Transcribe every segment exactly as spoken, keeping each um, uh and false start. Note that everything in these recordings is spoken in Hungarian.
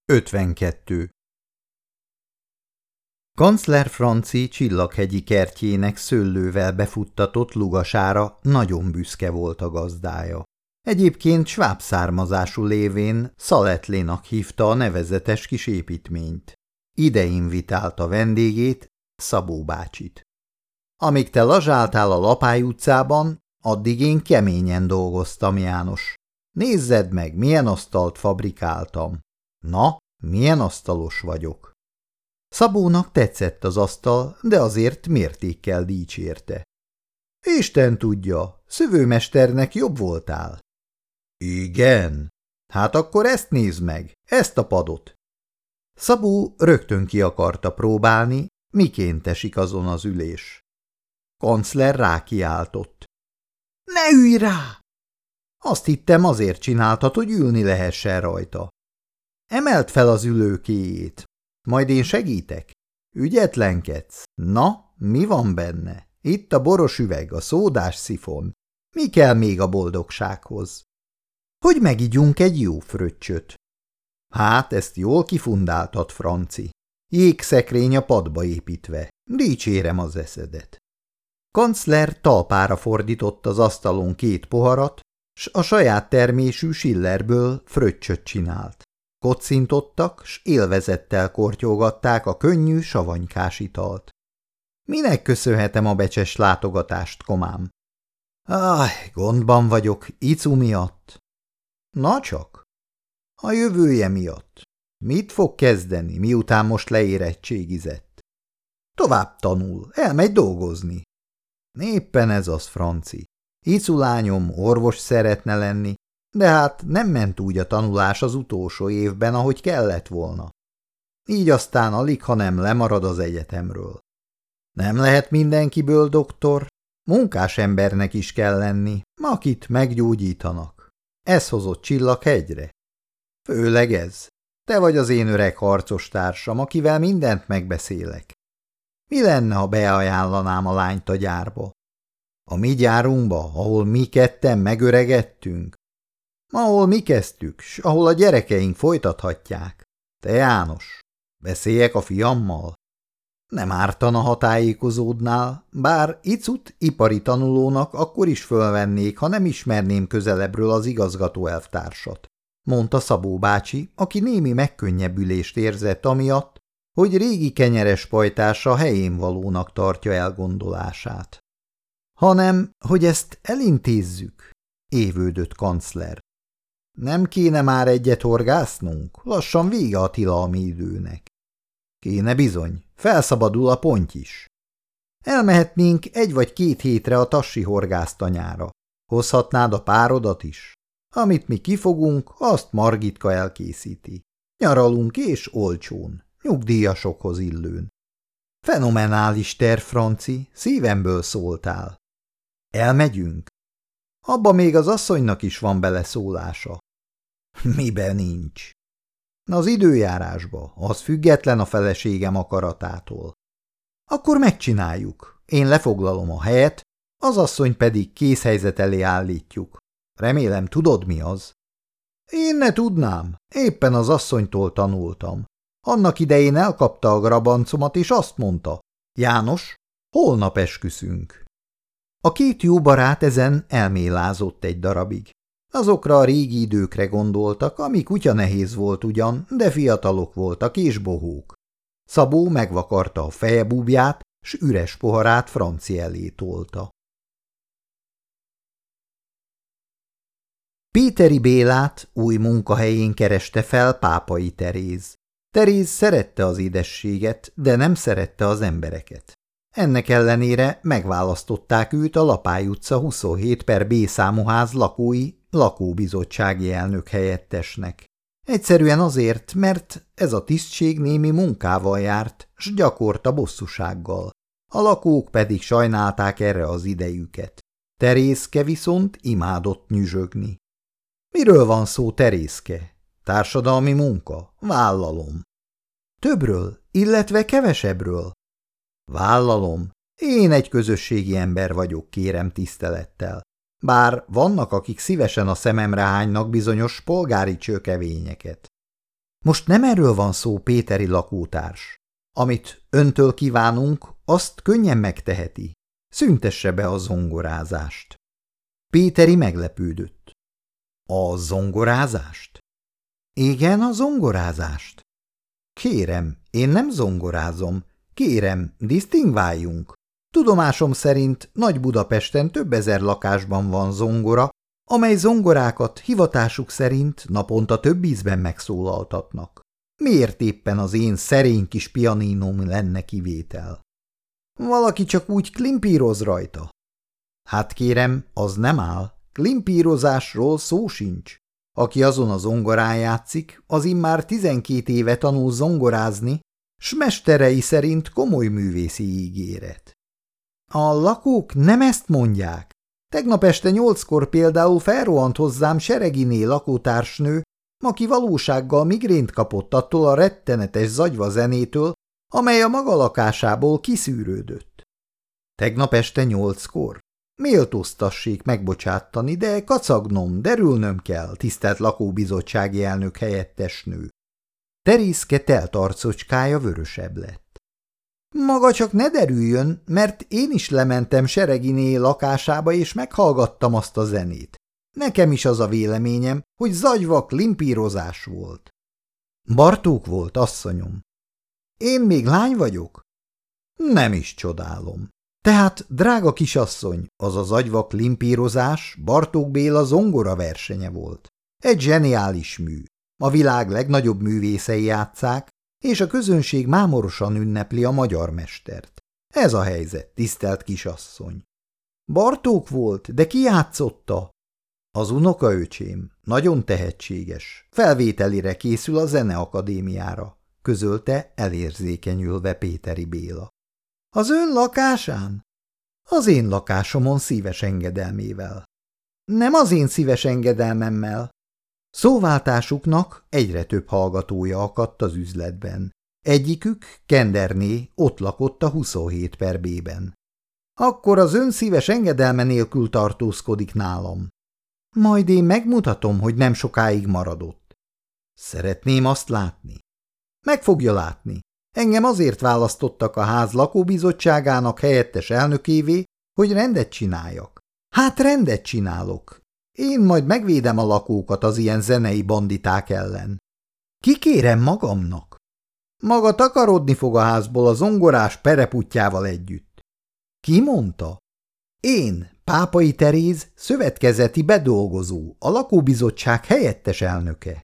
ötvenkettő. Kancler Franci Csillaghegyi kertjének szőlővel befuttatott lugasára nagyon büszke volt a gazdája. Egyébként sváb származású lévén Szaletlénak hívta a nevezetes kis építményt. Ide invitálta vendégét, Szabó bácsit. Amíg te lazsáltál a Lapály utcában, addig én keményen dolgoztam, János. Nézzed meg, milyen asztalt fabrikáltam. Na, milyen asztalos vagyok. Szabónak tetszett az asztal, de azért mértékkel dicsérte. Isten tudja, szövőmesternek jobb voltál. Igen? Hát akkor ezt nézd meg, ezt a padot. Szabó rögtön ki akarta próbálni, miként esik azon az ülés. Kancler rákiáltott. Ne ülj rá! Azt hittem, azért csináltad, hogy ülni lehessen rajta. Emeld fel az ülőkéjét, majd én segítek. Ügyetlenkedsz? Na, mi van benne? Itt a boros üveg, a szódás szifon. Mi kell még a boldogsághoz? Hogy megigyunk egy jó fröccsöt. Hát, ezt jól kifundáltad, Franci. Jégszekrény a padba építve. Dicsérem az eszedet. Kancler talpára fordított az asztalon két poharat, s a saját termésű Schillerből fröccsöt csinált. Kocintottak, s élvezettel kortyolgatták a könnyű savanykás italt. Minek köszönhetem a becses látogatást, komám? Áj, gondban vagyok, Icu miatt. Na csak. A jövője miatt. Mit fog kezdeni, miután most leérettségizett? Tovább tanul, elmegy dolgozni. Éppen ez az, Franci. Icu lányom orvos szeretne lenni, de hát nem ment úgy a tanulás az utolsó évben, ahogy kellett volna. Így aztán alig, ha nem lemarad az egyetemről. Nem lehet mindenkiből doktor, munkás embernek is kell lenni, akit meggyógyítanak. Ez hozott Csillaghegyre. Főleg ez. Te vagy az én öreg harcos társam, akivel mindent megbeszélek. Mi lenne, ha beajánlanám a lányt a gyárba? A mi gyárunkba, ahol mi ketten megöregedtünk? Ahol mi kezdtük, s ahol a gyerekeink folytathatják. Te, János, beszéljek a fiammal? Nem ártana, ha tájékozódnál, bár Icut ipari tanulónak akkor is fölvennék, ha nem ismerném közelebbről az igazgató elvtársat, mondta Szabó bácsi, aki némi megkönnyebbülést érzett amiatt, hogy régi kenyeres pajtása helyén valónak tartja elgondolását. Hanem, hogy ezt elintézzük, évődött kancler. Nem kéne már egyet horgásznunk? Lassan vége a tilalmi időnek. Kéne bizony, felszabadul a ponty is. Elmehetnénk egy vagy két hétre a tassi horgásztanyára. Hozhatnád a párodat is. Amit mi kifogunk, azt Margitka elkészíti. Nyaralunk és olcsón, nyugdíjasokhoz illőn. Fenomenális terv, Franci, szívemből szóltál. Elmegyünk? Abba még az asszonynak is van beleszólása. Miben nincs? Az időjárásba, az független a feleségem akaratától. Akkor megcsináljuk. Én lefoglalom a helyet, az asszony pedig készhelyzet elé állítjuk. Remélem, tudod, mi az? Én ne tudnám. Éppen az asszonytól tanultam. Annak idején elkapta a grabancomat, és azt mondta, János, holnap esküszünk. A két jó barát ezen elmélázott egy darabig. Azokra a régi időkre gondoltak, ami kutya nehéz volt ugyan, de fiatalok voltak és bohók. Szabó megvakarta a fejebúbját, s üres poharát Franci elé tolta. Péteri Bélát új munkahelyén kereste fel Pápai Teréz. Teréz szerette az édességet, de nem szerette az embereket. Ennek ellenére megválasztották őt a Lapály utca huszonhét per B számú ház lakói lakóbizottsági elnök helyettesnek. Egyszerűen azért, mert ez a tisztség némi munkával járt, s gyakorta bosszúsággal. A lakók pedig sajnálták erre az idejüket. Terézke viszont imádott nyüzsögni. Miről van szó, Terézke? Társadalmi munka? Vállalom. Többről, illetve kevesebbről? Vállalom. Én egy közösségi ember vagyok, kérem tisztelettel. Bár vannak, akik szívesen a szememre hánynak bizonyos polgári csőkevényeket. Most nem erről van szó, péteri lakótárs. Amit öntől kívánunk, azt könnyen megteheti. Szüntesse be a zongorázást. Péteri meglepődött. A zongorázást? Igen, a zongorázást. Kérem, én nem zongorázom. Kérem, disztingváljunk. Tudomásom szerint Nagy-Budapesten több ezer lakásban van zongora, amely zongorákat hivatásuk szerint naponta több ízben megszólaltatnak. Miért éppen az én szerény kis pianinom lenne kivétel? Valaki csak úgy klimpíroz rajta. Hát kérem, az nem áll. Klimpírozásról szó sincs. Aki azon a zongorán játszik, az immár tizenkét éve tanul zongorázni, s mesterei szerint komoly művészi ígéret. A lakók nem ezt mondják. Tegnap este nyolckor például felrohant hozzám Sereginé lakótársnő, aki valósággal migrént kapott attól a rettenetes zagyva zenétől, amely a maga lakásából kiszűrődött. Tegnap este nyolckor? Méltóztassék megbocsátani, de kacagnom, derülnöm kell, tisztelt lakóbizottsági elnök helyettesnő. Terészke telt arcocskája vörösebb lett. Maga csak ne derüljön, mert én is lementem Sereginé lakásába, és meghallgattam azt a zenét. Nekem is az a véleményem, hogy zagyva klimpírozás volt. Bartók volt, asszonyom. Én még lány vagyok? Nem is csodálom. Tehát, drága kisasszony, az a zagyva klimpírozás Bartók Béla zongora versenye volt. Egy zseniális mű. A világ legnagyobb művészei játsszák, és a közönség mámorosan ünnepli a magyar mestert. Ez a helyzet, tisztelt kisasszony. Bartók volt, de ki játszotta? Az unokaöcsém, nagyon tehetséges, felvételire készül a Zeneakadémiára, közölte elérzékenyülve Péteri Béla. Az ön lakásán? Az én lakásomon szíves engedelmével. Nem az én szíves engedelmemmel. Szóváltásuknak egyre több hallgatója akadt az üzletben. Egyikük, Kenderné, ott lakott a huszonhét per B-ben. Akkor az ön szíves engedelme nélkül tartózkodik nálam. Majd én megmutatom, hogy nem sokáig maradott. Szeretném azt látni. Meg fogja látni. Engem azért választottak a ház lakóbizottságának helyettes elnökévé, hogy rendet csináljak. Hát rendet csinálok. Én majd megvédem a lakókat az ilyen zenei banditák ellen. Kikérem magamnak. Maga takarodni fog a házból a zongorás pereputyával együtt. Ki mondta? Én, Pápai Teréz, szövetkezeti bedolgozó, a lakóbizottság helyettes elnöke.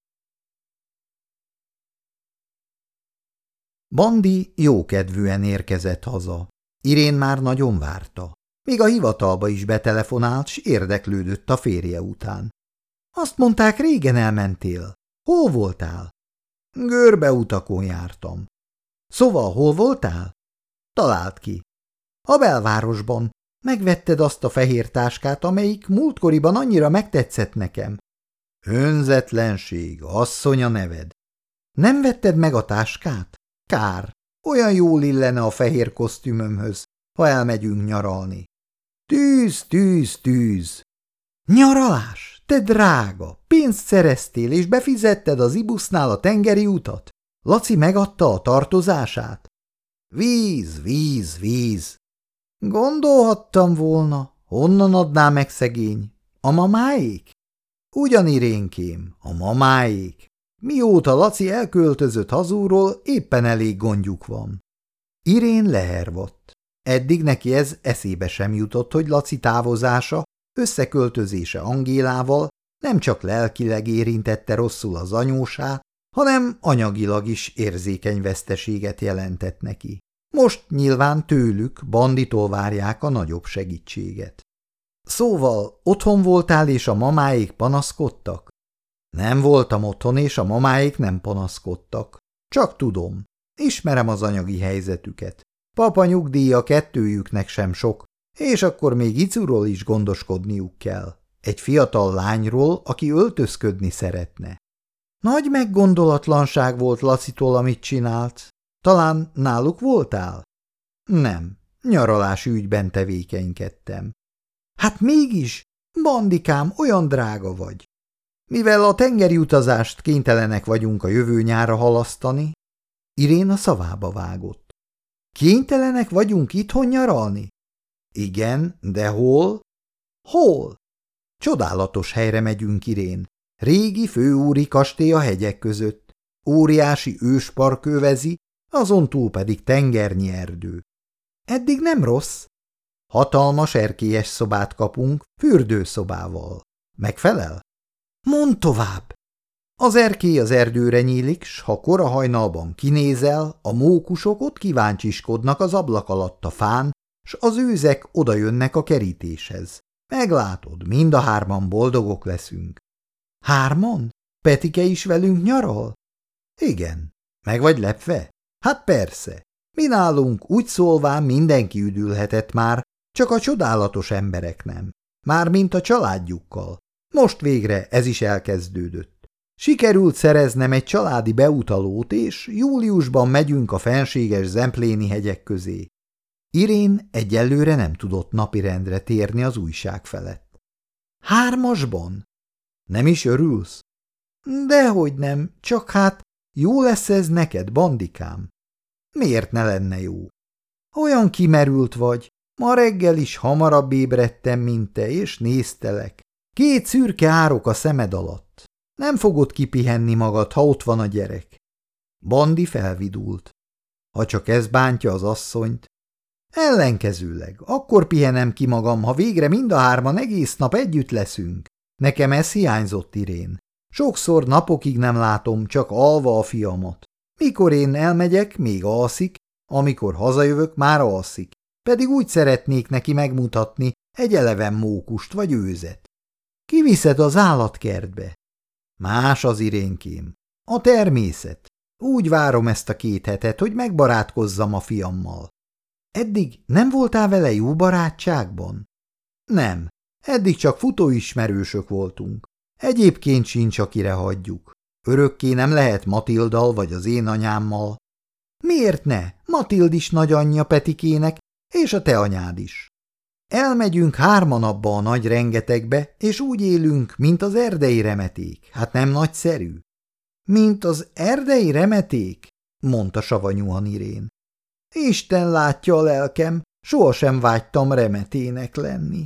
Bandi jókedvűen érkezett haza. Irén már nagyon várta. Még a hivatalba is betelefonált, s érdeklődött a férje után. Azt mondták, régen elmentél. Hol voltál? Görbeutakon jártam. Szóval hol voltál? Talált ki. A belvárosban. Megvetted azt a fehér táskát, amelyik múltkoriban annyira megtetszett nekem. Önzetlenség, asszony a neved. Nem vetted meg a táskát? Kár, olyan jól illene a fehér kosztümömhöz, ha elmegyünk nyaralni. Tűz, tűz, tűz! Nyaralás? Te drága! Pénzt szereztél, és befizetted az ibusznál a tengeri utat? Laci megadta a tartozását? Víz, víz, víz! Gondolhattam volna, honnan adná meg szegény? A mamáék? Ugyan, Irénkém, a mamáék. Mióta Laci elköltözött hazúról, éppen elég gondjuk van. Irén lehervadt. Eddig neki ez eszébe sem jutott, hogy Laci távozása, összeköltözése Angélával nem csak lelkileg érintette rosszul az anyósát, hanem anyagilag is érzékeny veszteséget jelentett neki. Most nyilván tőlük, Banditól várják a nagyobb segítséget. Szóval otthon voltál, és a mamáék panaszkodtak? Nem voltam otthon, és a mamáék nem panaszkodtak. Csak tudom. Ismerem az anyagi helyzetüket. Papa nyugdíja kettőjüknek sem sok, és akkor még Icuról is gondoskodniuk kell. Egy fiatal lányról, aki öltözködni szeretne. Nagy meggondolatlanság volt Lacitól, amit csinált. Talán náluk voltál? Nem, nyaralási ügyben tevékenykedtem. Hát mégis, Bandikám, olyan drága vagy. Mivel a tengeri utazást kénytelenek vagyunk a jövő nyárra halasztani, Irén a szavába vágott. Kénytelenek vagyunk itthon nyaralni? Igen, de hol? Hol? Csodálatos helyre megyünk, Irén. Régi főúri kastély a hegyek között. Óriási őspark övezi, azon túl pedig tengernyi erdő. Eddig nem rossz. Hatalmas erkélyes szobát kapunk, fürdőszobával. Megfelel? Mondd tovább! Az erkély az erdőre nyílik, s ha kora hajnalban kinézel, a mókusok ott kíváncsiskodnak az ablak alatt a fán, s az őzek odajönnek a kerítéshez. Meglátod, mind a hárman boldogok leszünk. Hárman? Petike is velünk nyaral? Igen. Meg vagy lepve? Hát persze. Mi nálunk úgy szólván mindenki üdülhetett már, csak a csodálatos emberek nem. Mármint a családjukkal. Most végre ez is elkezdődött. Sikerült szereznem egy családi beutalót, és júliusban megyünk a fenséges Zempléni hegyek közé. Irén egyelőre nem tudott napirendre térni az újság felett. Hármasban? Nem is örülsz? Dehogy nem, csak hát jó lesz ez neked, bandikám. Miért ne lenne jó? Olyan kimerült vagy, ma reggel is hamarabb ébredtem, mint te, és néztelek. Két szürke árok a szemed alatt. Nem fogod kipihenni magad, ha ott van a gyerek. Bandi felvidult. Ha csak ez bántja az asszonyt. Ellenkezőleg, akkor pihenem ki magam, ha végre mind a hárman egész nap együtt leszünk. Nekem ez hiányzott, Irén. Sokszor napokig nem látom, csak alva a fiamat. Mikor én elmegyek, még alszik, amikor hazajövök, már alszik. Pedig úgy szeretnék neki megmutatni egy eleven mókust vagy őzet. Kiviszed az állatkertbe. Más az, Irénkém. A természet. Úgy várom ezt a két hetet, hogy megbarátkozzam a fiammal. Eddig nem voltál vele jó barátságban? Nem. Eddig csak futóismerősök voltunk. Egyébként sincs, akire hagyjuk. Örökké nem lehet Matildal vagy az én anyámmal. Miért ne? Matild is nagyanyja Petikének, és a te anyád is. Elmegyünk hárman abba a nagy rengetegbe, és úgy élünk, mint az erdei remeték. Hát nem nagyszerű? Mint az erdei remeték? Mondta savanyúan Irén. Isten látja a lelkem, sohasem vágytam remetének lenni.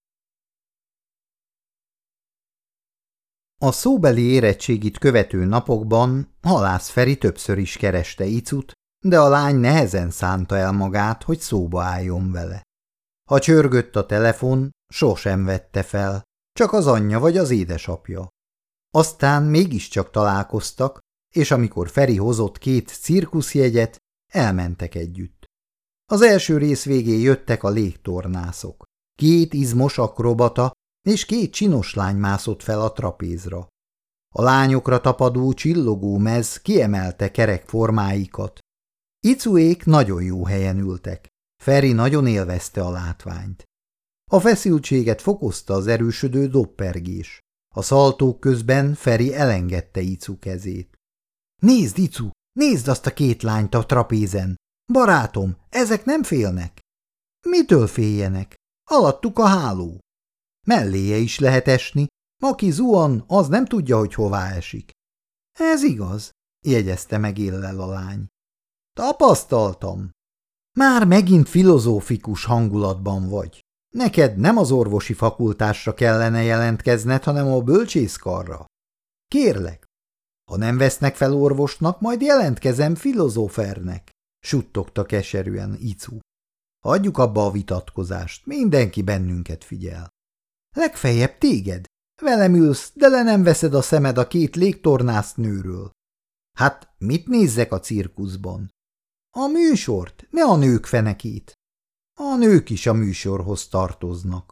A szóbeli érettségit követő napokban Halász Feri többször is kereste Icut, de a lány nehezen szánta el magát, hogy szóba álljon vele. Ha csörgött a telefon, sosem vette fel, csak az anyja vagy az édesapja. Aztán mégiscsak találkoztak, és amikor Feri hozott két cirkuszjegyet, elmentek együtt. Az első rész végén jöttek a légtornászok. Két izmos akrobata és két csinos lány mászott fel a trapézra. A lányokra tapadó csillogó mez kiemelte kerek formáikat. Icuék nagyon jó helyen ültek. Feri nagyon élvezte a látványt. A feszültséget fokozta az erősödő doppergés. A szaltók közben Feri elengedte Icu kezét. Nézd, Icu, nézd azt a két lányt a trapézen! Barátom, ezek nem félnek. Mitől féljenek? Alattuk a háló. Melléje is lehet esni, aki zuhan, az nem tudja, hogy hová esik. Ez igaz, jegyezte meg éllel a lány. Tapasztaltam. Már megint filozófikus hangulatban vagy. Neked nem az orvosi fakultásra kellene jelentkezned, hanem a bölcsészkarra. Kérlek, ha nem vesznek fel orvosnak, majd jelentkezem filozófernek, suttogta keserűen Icu. Hagyjuk abba a vitatkozást, mindenki bennünket figyel. Legfeljebb téged. Velem ülsz, de le nem veszed a szemed a két légtornász nőről. Hát mit nézzek a cirkuszban? A műsort, ne a nők fenekét. A nők is a műsorhoz tartoznak.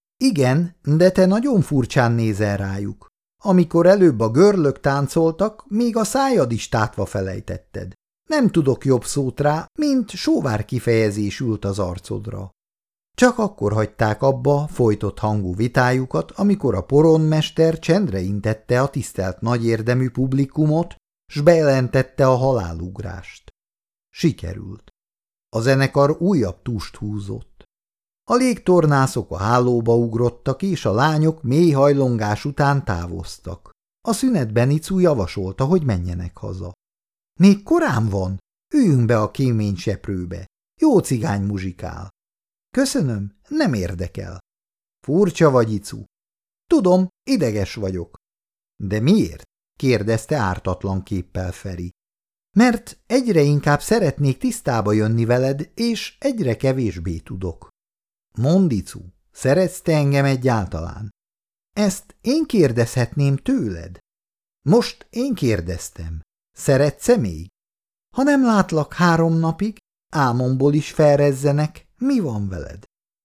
Igen, de te nagyon furcsán nézel rájuk. Amikor előbb a görlök táncoltak, még a szájad is tátva felejtetted. Nem tudok jobb szót rá, mint sóvár kifejezés ült az arcodra. Csak akkor hagyták abba folytott hangú vitájukat, amikor a poronmester csendre intette a tisztelt nagyérdemű publikumot, s bejelentette a halálugrást. Sikerült. A zenekar újabb túst húzott. A légtornászok a hálóba ugrottak, és a lányok mély hajlongás után távoztak. A szünetben Icu javasolta, hogy menjenek haza. Még korán van, üljünk be a kéményseprőbe. Jó cigány muzsikál. Köszönöm, nem érdekel. Furcsa vagy, Icu. Tudom, ideges vagyok. De miért? Kérdezte ártatlan képpel Feri. Mert egyre inkább szeretnék tisztába jönni veled, és egyre kevésbé tudok. Mondd, Icu, szeretsz te engem egyáltalán? Ezt én kérdezhetném tőled. Most én kérdeztem. Szeretsz-e még? Ha nem látlak három napig, álmomból is felrezzenek, mi van veled?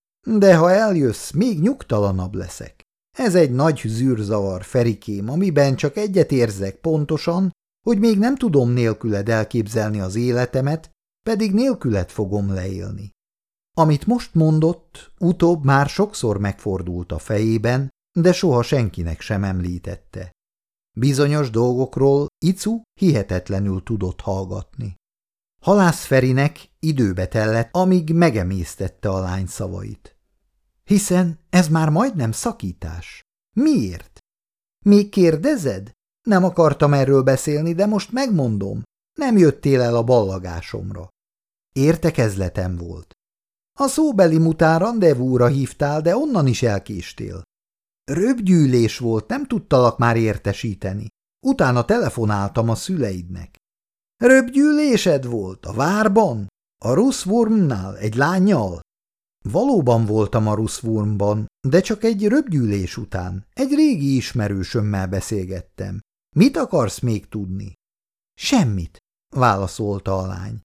De ha eljössz, még nyugtalanabb leszek. Ez egy nagy zűrzavar, Ferikém, amiben csak egyet érzek pontosan, hogy még nem tudom nélküled elképzelni az életemet, pedig nélküled fogom leélni. Amit most mondott, utóbb már sokszor megfordult a fejében, de soha senkinek sem említette. Bizonyos dolgokról Icu hihetetlenül tudott hallgatni. Halász Ferinek időbe tellett, amíg megemésztette a lány szavait. Hiszen ez már majdnem szakítás. Miért? Még kérdezed? Nem akartam erről beszélni, de most megmondom. Nem jöttél el a ballagásomra. Értekezletem volt. A szóbeli mután rendezvúra hívtál, de onnan is elkéstél. Röpgyűlés volt, nem tudtalak már értesíteni. Utána telefonáltam a szüleidnek. Röpgyűlésed volt? A várban? A Ruszwurmnál egy lánnyal? Valóban voltam a Ruszwurmban, de csak egy röpgyűlés után. Egy régi ismerősömmel beszélgettem. Mit akarsz még tudni? Semmit, válaszolta a lány.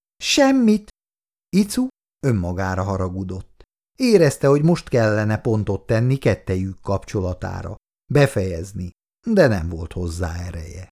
Semmit? Icu önmagára haragudott. Érezte, hogy most kellene pontot tenni kettejük kapcsolatára. Befejezni, de nem volt hozzá ereje.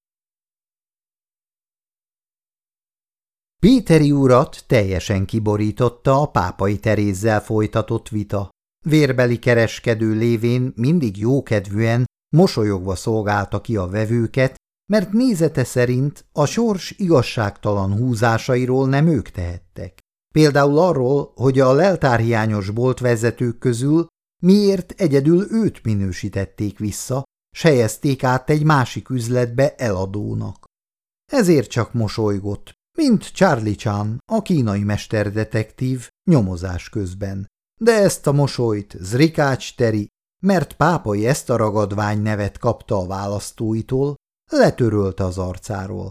Péteri urat teljesen kiborította a Pápai Terézzel folytatott vita. Vérbeli kereskedő lévén mindig jókedvűen, mosolyogva szolgálta ki a vevőket, mert nézete szerint a sors igazságtalan húzásairól nem ők tehettek. Például arról, hogy a leltárhiányos boltvezetők közül miért egyedül őt minősítették vissza, s helyezték át egy másik üzletbe eladónak. Ezért csak mosolygott, mint Charlie Chan, a kínai mesterdetektív nyomozás közben. De ezt a mosolyt Zrikács Teri, mert Pápai ezt a ragadvány nevet kapta a választóitól, letörölte az arcáról.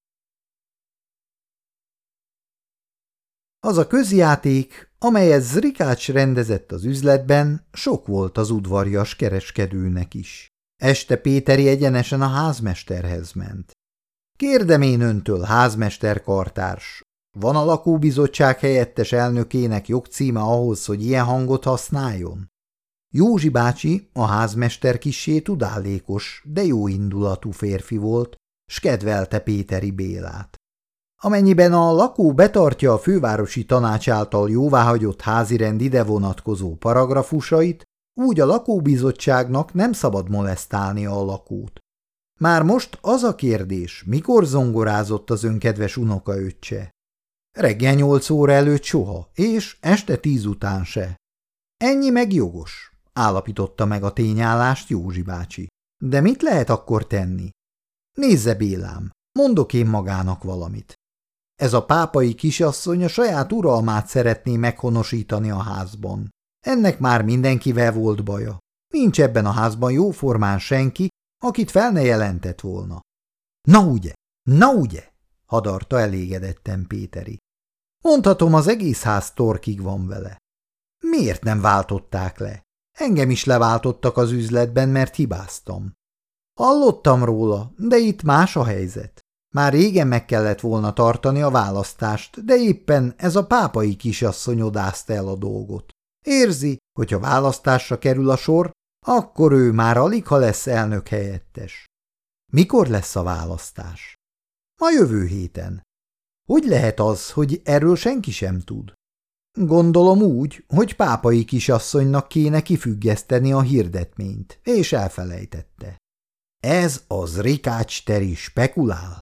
Az a közjáték, amelyet Zrikács rendezett az üzletben, sok volt az udvarjas kereskedőnek is. Este Péteri egyenesen a házmesterhez ment. Kérdem én öntől, házmester kartárs, van a lakóbizottság helyettes elnökének jogcíme ahhoz, hogy ilyen hangot használjon? Józsi bácsi, a házmester kissé tudálékos, de jó indulatú férfi volt, s kedvelte Péteri Bélát. Amennyiben a lakó betartja a fővárosi tanács által jóváhagyott házirend ide vonatkozó paragrafusait, úgy a lakóbizottságnak nem szabad molesztálnia a lakót. Már most az a kérdés, mikor zongorázott az önkedves unokaöccse? Reggel nyolc óra előtt soha, és este tíz után se. Ennyi meg jogos, állapította meg a tényállást Józsi bácsi. De mit lehet akkor tenni? Nézze, Bélám, mondok én magának valamit. Ez a pápai kisasszony a saját uralmát szeretné meghonosítani a házban. Ennek már mindenkivel volt baja. Nincs ebben a házban jóformán senki, akit fel ne jelentett volna. Na ugye, na ugye, hadarta elégedetten Péteri. Mondhatom, az egész ház torkig van vele. Miért nem váltották le? Engem is leváltottak az üzletben, mert hibáztam. Hallottam róla, de itt más a helyzet. Már régen meg kellett volna tartani a választást, de éppen ez a pápai kisasszony odázta el a dolgot. Érzi, hogyha választásra kerül a sor, akkor ő már aligha lesz elnök helyettes. Mikor lesz a választás? A jövő héten. Hogy lehet az, hogy erről senki sem tud? Gondolom úgy, hogy pápai kisasszonynak kéne kifüggeszteni a hirdetményt, és elfelejtette. Ez az Rikács Teri spekulál.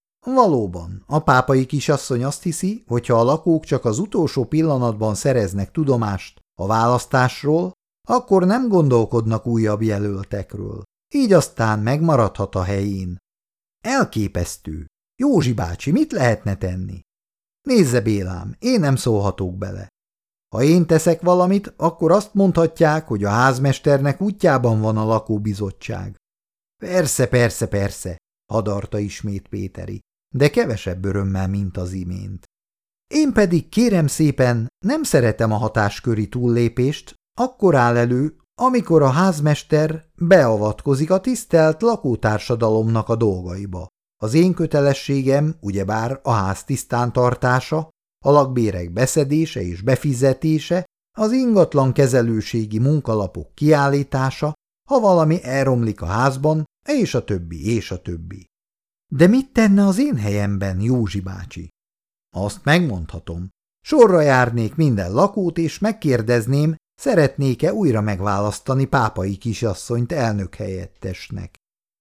Valóban, a pápai kisasszony azt hiszi, hogyha a lakók csak az utolsó pillanatban szereznek tudomást, A választásról, akkor nem gondolkodnak újabb jelöltekről. Így aztán megmaradhat a helyén. Elképesztő. Józsi bácsi, mit lehetne tenni? Nézze, Bélám, én nem szólhatok bele. Ha én teszek valamit, akkor azt mondhatják, hogy a házmesternek útjában van a lakóbizottság. Persze, persze, persze, hadarta ismét Péteri, de kevesebb örömmel, mint az imént. Én pedig kérem szépen, nem szeretem a hatásköri túllépést, akkor áll elő, amikor a házmester beavatkozik a tisztelt lakótársadalomnak a dolgaiba. Az én kötelességem ugyebár a ház tisztántartása, a lakbérek beszedése és befizetése, az ingatlan kezelőségi munkalapok kiállítása, ha valami elromlik a házban, és a többi, és a többi. De mit tenne az én helyemben, Józsi bácsi? Azt megmondhatom. Sorra járnék minden lakót, és megkérdezném, szeretnék-e újra megválasztani pápai kisasszonyt elnök helyettesnek.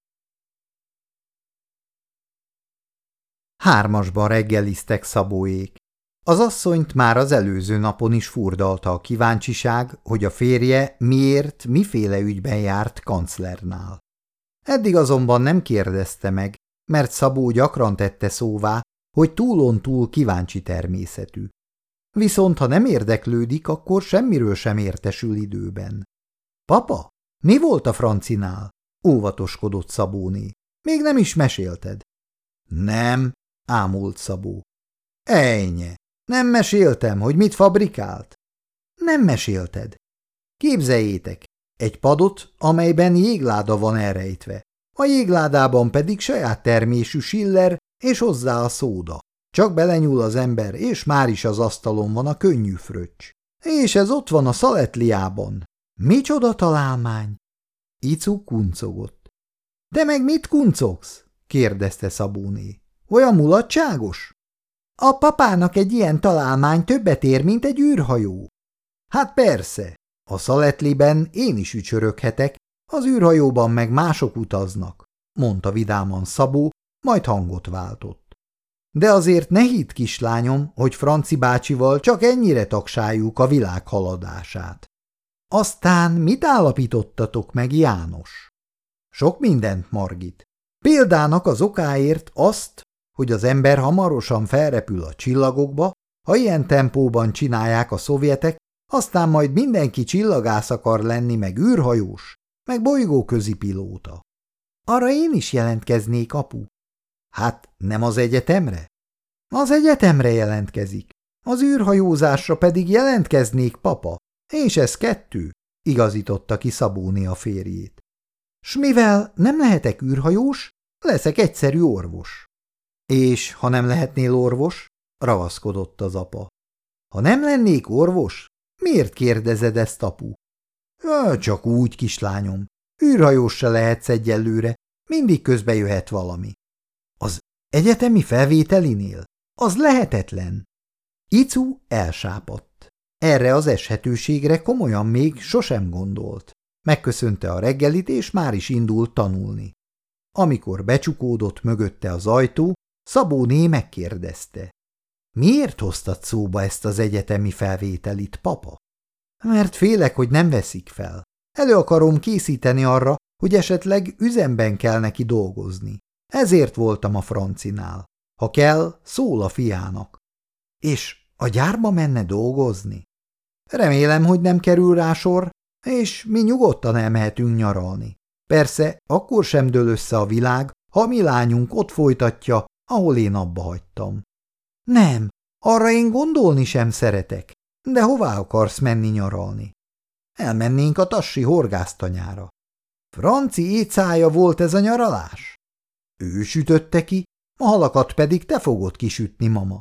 Hármasban reggeliztek Szabóék. Az asszonyt már az előző napon is furdalta a kíváncsiság, hogy a férje miért, miféle ügyben járt kanclernál. Eddig azonban nem kérdezte meg, mert Szabó gyakran tette szóvá, hogy túlontúl kíváncsi természetű. Viszont ha nem érdeklődik, akkor semmiről sem értesül időben. Papa, mi volt a Francinál? Óvatoskodott Szabóné. Még nem is mesélted. Nem, ámult Szabó. Ejnye, nem meséltem, hogy mit fabrikált? Nem mesélted. Képzeljétek, egy padot, amelyben jégláda van elrejtve. A jégládában pedig saját termésű Schiller és hozzá a szóda. Csak belenyúl az ember, és már is az asztalon van a könnyű fröccs. És ez ott van a szaletliában. Micsoda találmány! Icu kuncogott. De meg mit kuncogsz? kérdezte Szabóné. Olyan mulatságos? A papának egy ilyen találmány többet ér, mint egy űrhajó. Hát persze, a szaletliben én is ücsöröghetek, az űrhajóban meg mások utaznak, mondta vidáman Szabó, majd hangot váltott. De azért ne hidd, kislányom, hogy Franci bácsival csak ennyire tagsáljuk a világ haladását. Aztán mit állapítottatok meg, János? Sok mindent, Margit. Példának az okáért azt, hogy az ember hamarosan felrepül a csillagokba, ha ilyen tempóban csinálják a szovjetek, aztán majd mindenki csillagász akar lenni, meg űrhajós, meg bolygóközi pilóta. Arra én is jelentkeznék, apu. Hát nem az egyetemre? Az egyetemre jelentkezik, az űrhajózásra pedig jelentkeznék, papa, és ez kettő, igazította ki Szabóné a férjét. S mivel nem lehetek űrhajós, leszek egyszerű orvos. És ha nem lehetnél orvos? Ravaszkodott az apa. Ha nem lennék orvos, miért kérdezed ezt, apu? Ja, csak úgy, kislányom, űrhajós se lehetsz egyelőre, mindig közbe jöhet valami. Az egyetemi felvételinél? Az lehetetlen. Icu elsápadt. Erre az eshetőségre komolyan még sosem gondolt. Megköszönte a reggelit, és már is indult tanulni. Amikor becsukódott mögötte az ajtó, Szabóné megkérdezte. Miért hoztad szóba ezt az egyetemi felvételit, papa? Mert félek, hogy nem veszik fel. Elő akarom készíteni arra, hogy esetleg üzemben kell neki dolgozni. Ezért voltam a Francinál. Ha kell, szól a fiának. És a gyárba menne dolgozni? Remélem, hogy nem kerül rá sor, és mi nyugodtan elmehetünk nyaralni. Persze, akkor sem dől össze a világ, ha mi lányunk ott folytatja, ahol én abba hagytam. Nem, arra én gondolni sem szeretek. De hová akarsz menni nyaralni? Elmennénk a tassi horgásztanyára. Franci écája volt ez a nyaralás? Ő sütötte ki, a halakat pedig te fogod kisütni, mama.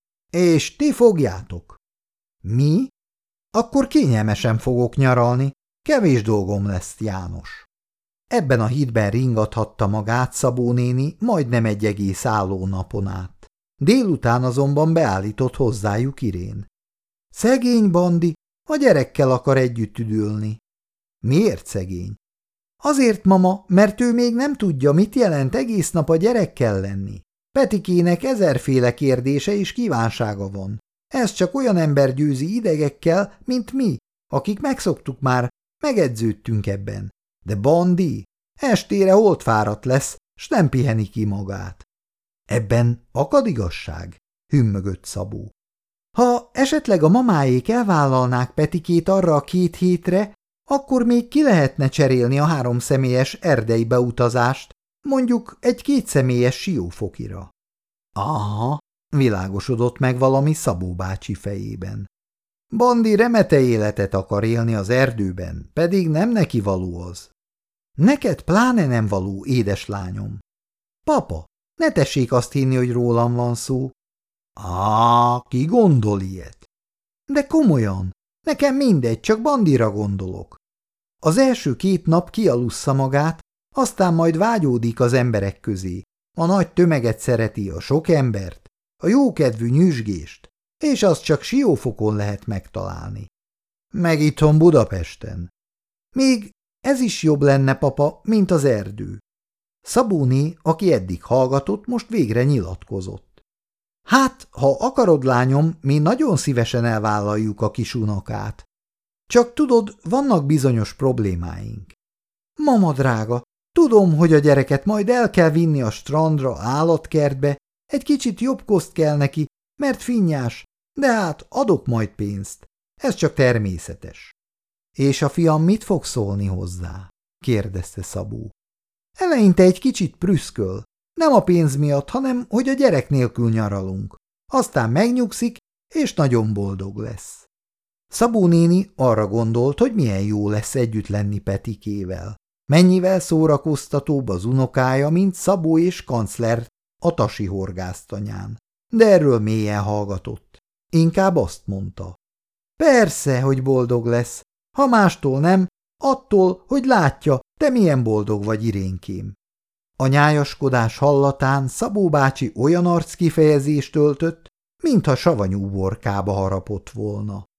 És ti fogjátok. Mi? Akkor kényelmesen fogok nyaralni, kevés dolgom lesz, János. Ebben a hídben ringathatta magát Szabó néni majdnem egy egész álló napon át. Délután azonban beállított hozzájuk Irén. Szegény Bandi, a gyerekkel akar együtt üdülni. Miért szegény? Azért, mama, mert ő még nem tudja, mit jelent egész nap a gyerekkel lenni. Petikének ezerféle kérdése és kívánsága van. Ez csak olyan ember győzi idegekkel, mint mi, akik megszoktuk már, megedződtünk ebben. De Bandi estére holdfáradt lesz, s nem piheni ki magát. Ebben akad igazság, hümmögött Szabó. Ha esetleg a mamáék elvállalnák Petikét arra a két hétre, akkor még ki lehetne cserélni a három személyes erdei beutazást, mondjuk egy kétszemélyes siófokira. Aha, világosodott meg valami Szabó bácsi fejében. Bandi remete életet akar élni az erdőben, pedig nem neki való az. Neked pláne nem való, édeslányom. Papa, ne tessék azt hinni, hogy rólam van szó. Á, ki gondol ilyet? De komolyan, nekem mindegy, csak Bandira gondolok. Az első két nap kialussza magát, aztán majd vágyódik az emberek közé. A nagy tömeget szereti, a sok embert, a jókedvű nyüzsgést, és azt csak Siófokon lehet megtalálni. Meg itthon Budapesten. Még ez is jobb lenne, papa, mint az erdő. Szabóné, aki eddig hallgatott, most végre nyilatkozott. Hát, ha akarod, lányom, mi nagyon szívesen elvállaljuk a kis unokát. Csak tudod, vannak bizonyos problémáink. Mama drága, tudom, hogy a gyereket majd el kell vinni a strandra, állatkertbe, egy kicsit jobb koszt kell neki, mert finnyás, de hát adok majd pénzt. Ez csak természetes. És a fiam mit fog szólni hozzá? Kérdezte Szabó. Eleinte egy kicsit prüszköl, nem a pénz miatt, hanem hogy a gyerek nélkül nyaralunk. Aztán megnyugszik, és nagyon boldog lesz. Szabó néni arra gondolt, hogy milyen jó lesz együtt lenni Petikével. Mennyivel szórakoztatóbb az unokája, mint Szabó és kancler a tasi horgásztanyán. De erről mélyen hallgatott. Inkább azt mondta. Persze, hogy boldog lesz, ha mástól nem, attól, hogy látja, te milyen boldog vagy, Irénkém. A nyájaskodás hallatán Szabó bácsi olyan arckifejezést öltött, mintha savanyú borkába harapott volna.